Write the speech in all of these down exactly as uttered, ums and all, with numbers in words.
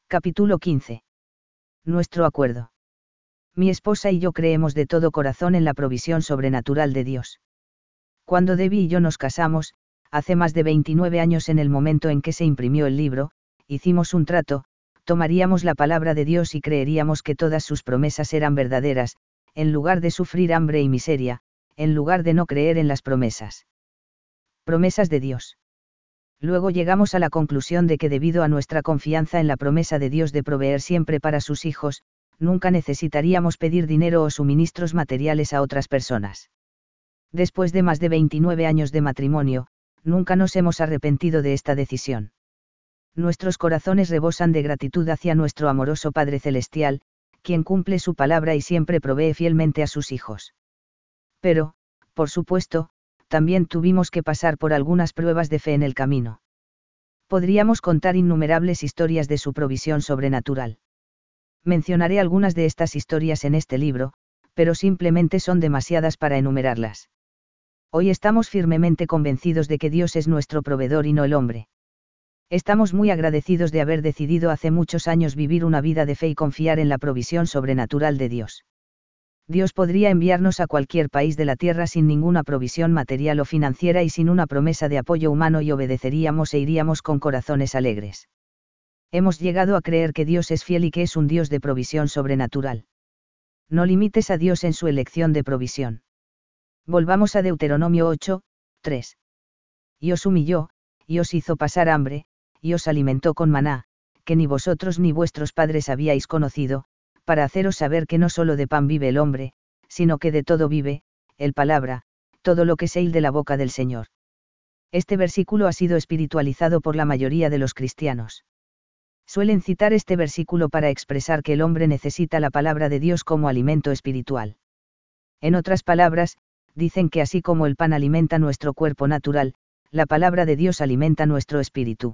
Capítulo quince. Nuestro acuerdo. Mi esposa y yo creemos de todo corazón en la provisión sobrenatural de Dios. Cuando Debbie y yo nos casamos, hace más de veintinueve años, en el momento en que se imprimió el libro, hicimos un trato: tomaríamos la palabra de Dios y creeríamos que todas sus promesas eran verdaderas, en lugar de sufrir hambre y miseria, en lugar de no creer en las promesas. Promesas de Dios. Luego llegamos a la conclusión de que, debido a nuestra confianza en la promesa de Dios de proveer siempre para sus hijos, nunca necesitaríamos pedir dinero o suministros materiales a otras personas. Después de más de veintinueve años de matrimonio, nunca nos hemos arrepentido de esta decisión. Nuestros corazones rebosan de gratitud hacia nuestro amoroso Padre Celestial, quien cumple su palabra y siempre provee fielmente a sus hijos. Pero, por supuesto, también tuvimos que pasar por algunas pruebas de fe en el camino. Podríamos contar innumerables historias de su provisión sobrenatural. Mencionaré algunas de estas historias en este libro, pero simplemente son demasiadas para enumerarlas. Hoy estamos firmemente convencidos de que Dios es nuestro proveedor y no el hombre. Estamos muy agradecidos de haber decidido hace muchos años vivir una vida de fe y confiar en la provisión sobrenatural de Dios. Dios podría enviarnos a cualquier país de la tierra sin ninguna provisión material o financiera y sin una promesa de apoyo humano, y obedeceríamos e iríamos con corazones alegres. Hemos llegado a creer que Dios es fiel y que es un Dios de provisión sobrenatural. No limites a Dios en su elección de provisión. Volvamos a Deuteronomio ocho, tres. Y os humilló, y os hizo pasar hambre, y os alimentó con maná, que ni vosotros ni vuestros padres habíais conocido, para haceros saber que no solo de pan vive el hombre, sino que de todo vive, el palabra, todo lo que sale de la boca del Señor. Este versículo ha sido espiritualizado por la mayoría de los cristianos. Suelen citar este versículo para expresar que el hombre necesita la palabra de Dios como alimento espiritual. En otras palabras, dicen que así como el pan alimenta nuestro cuerpo natural, la palabra de Dios alimenta nuestro espíritu.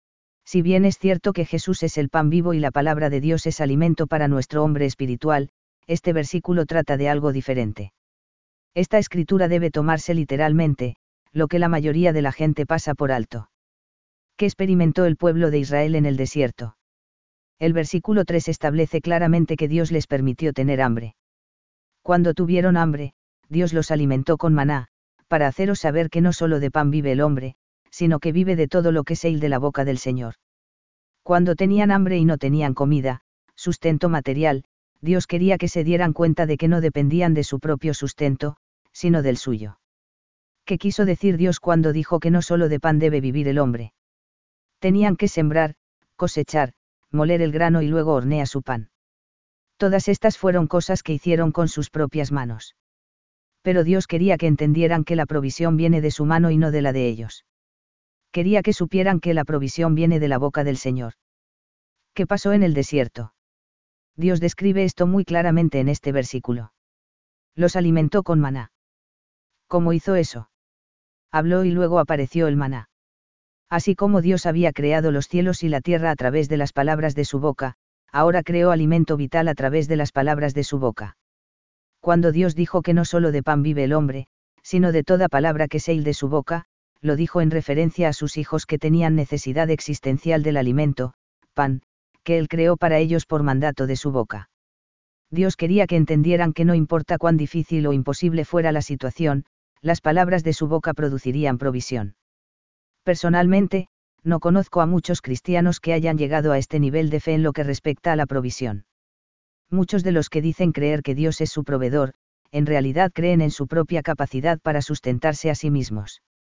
Si bien es cierto que Jesús es el pan vivo y la palabra de Dios es alimento para nuestro hombre espiritual, este versículo trata de algo diferente. Esta escritura debe tomarse literalmente, lo que la mayoría de la gente pasa por alto. ¿Qué experimentó el pueblo de Israel en el desierto? El versículo tres establece claramente que Dios les permitió tener hambre. Cuando tuvieron hambre, Dios los alimentó con maná, para haceros saber que no solo de pan vive el hombre, sino que vive de todo lo que sale de la boca del Señor. Cuando tenían hambre y no tenían comida, sustento material, Dios quería que se dieran cuenta de que no dependían de su propio sustento, sino del suyo. ¿Qué quiso decir Dios cuando dijo que no solo de pan debe vivir el hombre? Tenían que sembrar, cosechar, moler el grano y luego hornear su pan. Todas estas fueron cosas que hicieron con sus propias manos. Pero Dios quería que entendieran que la provisión viene de su mano y no de la de ellos. Quería que supieran que la provisión viene de la boca del Señor. ¿Qué pasó en el desierto? Dios describe esto muy claramente en este versículo. Los alimentó con maná. ¿Cómo hizo eso? Habló y luego apareció el maná. Así como Dios había creado los cielos y la tierra a través de las palabras de su boca, ahora creó alimento vital a través de las palabras de su boca. Cuando Dios dijo que no solo de pan vive el hombre, sino de toda palabra que sale de su boca, lo dijo en referencia a sus hijos que tenían necesidad existencial del alimento, pan, que Él creó para ellos por mandato de su boca. Dios quería que entendieran que no importa cuán difícil o imposible fuera la situación, las palabras de su boca producirían provisión. Personalmente, no conozco a muchos cristianos que hayan llegado a este nivel de fe en lo que respecta a la provisión. Muchos de los que dicen creer que Dios es su proveedor, en realidad creen en su propia capacidad para sustentarse a sí mismos.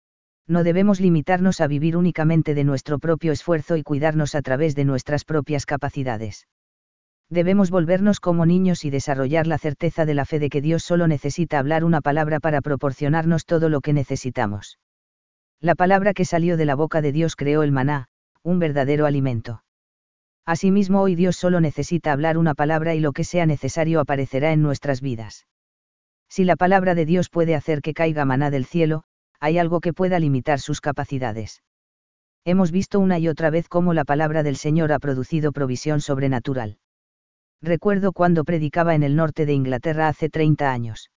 No debemos limitarnos a vivir únicamente de nuestro propio esfuerzo y cuidarnos a través de nuestras propias capacidades. Debemos volvernos como niños y desarrollar la certeza de la fe de que Dios solo necesita hablar una palabra para proporcionarnos todo lo que necesitamos. La palabra que salió de la boca de Dios creó el maná, un verdadero alimento. Asimismo, hoy Dios solo necesita hablar una palabra y lo que sea necesario aparecerá en nuestras vidas. Si la palabra de Dios puede hacer que caiga maná del cielo, hay algo que pueda limitar sus capacidades. Hemos visto una y otra vez cómo la palabra del Señor ha producido provisión sobrenatural. Recuerdo cuando predicaba en el norte de Inglaterra hace treinta años.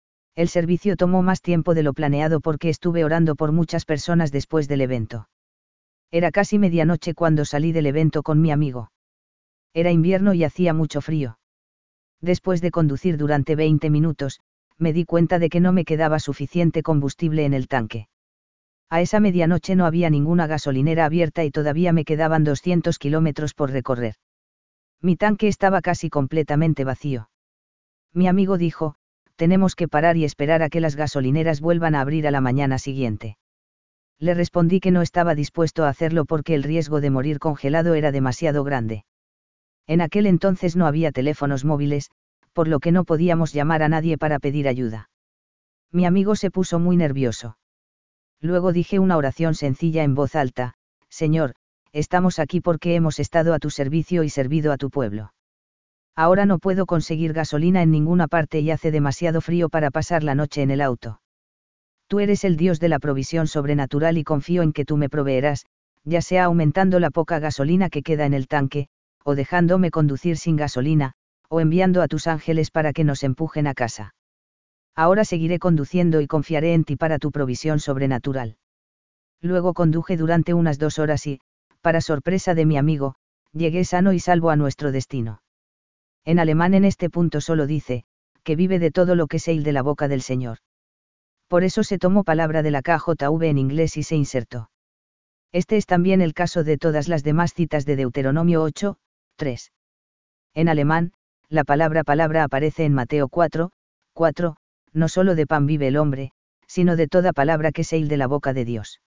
El servicio tomó más tiempo de lo planeado porque estuve orando por muchas personas después del evento. Era casi medianoche cuando salí del evento con mi amigo. Era invierno y hacía mucho frío. Después de conducir durante veinte minutos, me di cuenta de que no me quedaba suficiente combustible en el tanque. A esa medianoche no había ninguna gasolinera abierta y todavía me quedaban doscientos kilómetros por recorrer. Mi tanque estaba casi completamente vacío. Mi amigo dijo, tenemos que parar y esperar a que las gasolineras vuelvan a abrir a la mañana siguiente. Le respondí que no estaba dispuesto a hacerlo porque el riesgo de morir congelado era demasiado grande. En aquel entonces no había teléfonos móviles, por lo que no podíamos llamar a nadie para pedir ayuda. Mi amigo se puso muy nervioso. Luego dije una oración sencilla en voz alta: Señor, estamos aquí porque hemos estado a tu servicio y servido a tu pueblo. Ahora no puedo conseguir gasolina en ninguna parte y hace demasiado frío para pasar la noche en el auto. Tú eres el Dios de la provisión sobrenatural y confío en que tú me proveerás, ya sea aumentando la poca gasolina que queda en el tanque, o dejándome conducir sin gasolina, o enviando a tus ángeles para que nos empujen a casa. Ahora seguiré conduciendo y confiaré en ti para tu provisión sobrenatural. Luego conduje durante unas dos horas y, para sorpresa de mi amigo, llegué sano y salvo a nuestro destino. En alemán en este punto solo dice, que vive de todo lo que se de la boca del Señor. Por eso se tomó palabra de la K J V en inglés y se insertó. Este es también el caso de todas las demás citas de Deuteronomio ocho, tres. En alemán, la palabra palabra aparece en Mateo cuatro, cuatro, no solo de pan vive el hombre, sino de toda palabra que se de la boca de Dios.